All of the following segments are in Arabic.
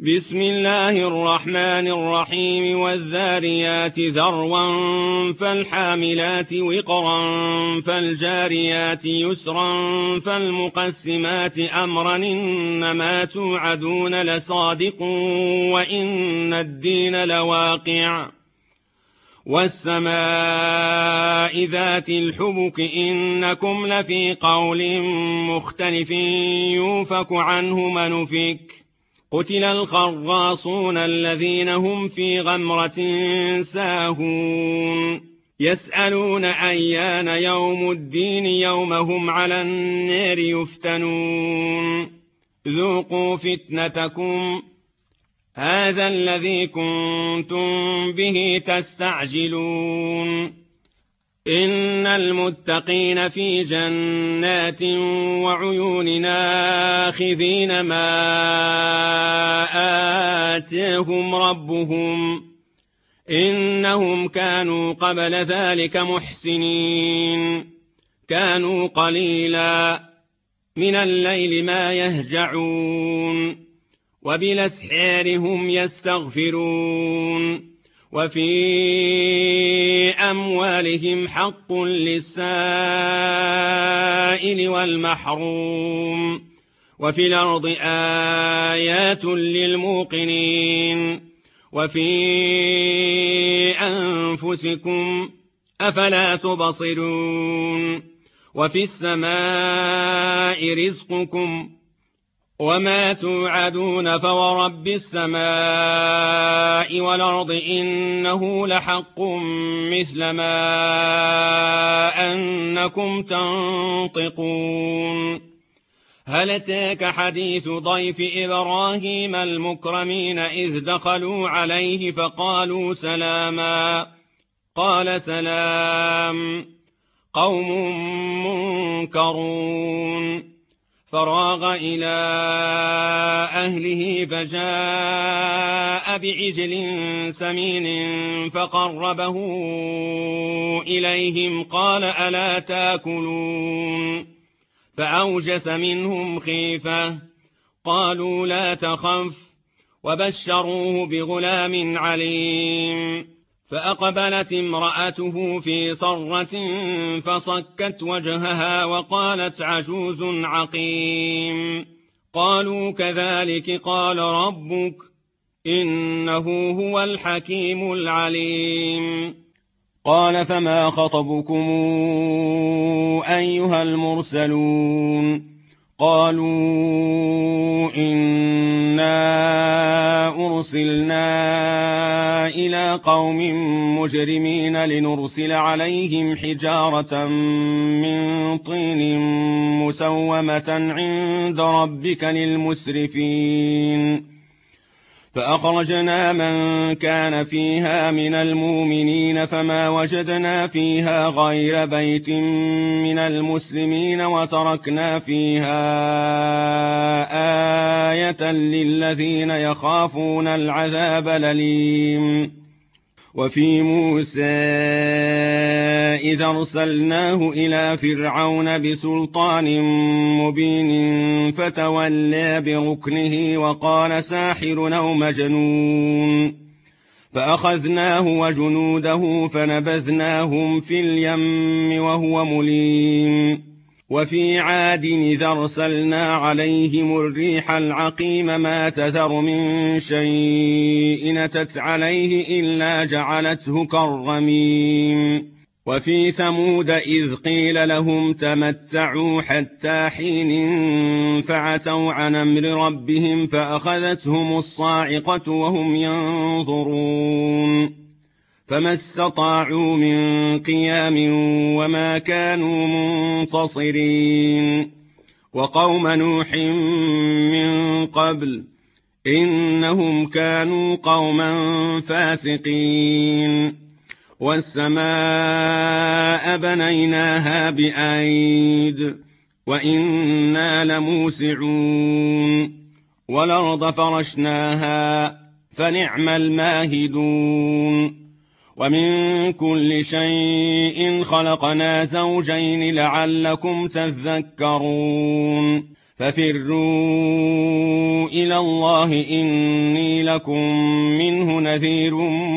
بسم الله الرحمن الرحيم والذاريات ذروا فالحاملات وقرا فالجاريات يسرا فالمقسمات أمرا إنما توعدون لصادق وإن الدين لواقع والسماء ذات الحبك إنكم لفي قول مختلف يوفك عنه من أفك قتل الخراصون الذين هم في غمرة ساهون يسألون أيان يوم الدين يوم هم على النار يفتنون ذوقوا فتنتكم هذا الذي كنتم به تستعجلون إن المتقين في جنات وعيون آخذين ما آتاهم ربهم إنهم كانوا قبل ذلك محسنين كانوا قليلا من الليل ما يهجعون وبالأسحار هم يستغفرون وفي أموالهم حق للسائل والمحروم وفي الأرض آيات للموقنين وفي أنفسكم أفلا تبصرون وفي السماء رزقكم وما توعدون فورب السماء والأرض إنه لحق مثل ما أنكم تنطقون هل أتاك حديث ضيف إبراهيم المكرمين إذ دخلوا عليه فقالوا سلاما قال سلام قوم منكرون فراغ إلى أهله فجاء بعجل سمين فقربه إليهم قال ألا تاكلون فأوجس منهم خيفة قالوا لا تخف وبشروه بغلام عليم فأقبلت امرأته في صرة فصكت وجهها وقالت عجوز عقيم قالوا كذلك قال ربك إنه هو الحكيم العليم قال فما خطبكم أيها المرسلون قالوا إنا أرسلنا إلى قوم مجرمين لنرسل عليهم حجارة من طين مسومة عند ربك للمسرفين فأخرجنا من كان فيها من المؤمنين فما وجدنا فيها غير بيت من المسلمين وتركنا فيها آية للذين يخافون العذاب الأليم وفي موسى إذا أرسلناه إلى فرعون بسلطان مبين فتولى بركنه وقال ساحر أو مجنون فأخذناه وجنوده فنبذناهم في اليم وهو مليم وفي عاد إذا أرسلنا عليهم الريح العقيم ما تذر من شيء أتت عليه إلا جعلته كالرميم وفي ثمود إذ قيل لهم تمتعوا حتى حين فعتوا عن أمر ربهم فأخذتهم الصاعقة وهم ينظرون فما استطاعوا من قيام وما كانوا منتصرين وقوم نوح من قبل إنهم كانوا قوما فاسقين والسماء بنيناها بأيد وإنا لموسعون والأرض فرشناها فنعم الماهدون ومن كل شيء خلقنا زوجين لعلكم تذكرون ففروا إلى الله إني لكم منه نذير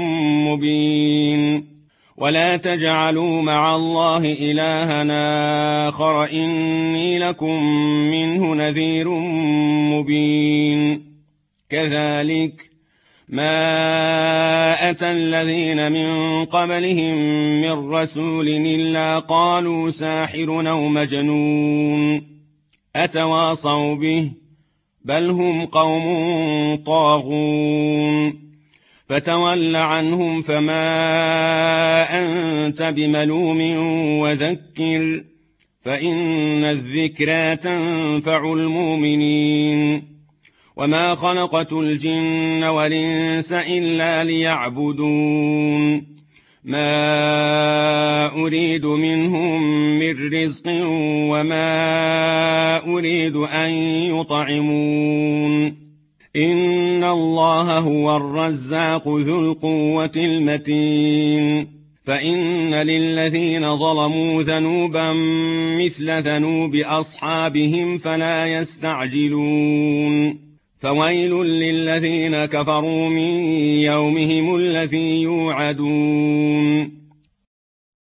مبين ولا تجعلوا مع الله إلها آخر إني لكم منه نذير مبين كذلك ما أتى الذين من قبلهم من رسول إلا قالوا ساحر أو مجنون أتواصوا به بل هم قوم طاغون فتول عنهم فما أنت بملوم وذكر فإن الذكرى تنفع المؤمنين وما خلقت الجن والإنس إلا ليعبدون ما أريد منهم من رزق وما أريد أن يطعمون إن الله هو الرزاق ذو القوة المتين فإن للذين ظلموا ذنوبا مثل ذنوب أصحابهم فلا يستعجلون فويل للذين كفروا من يومهم الذي يوعدون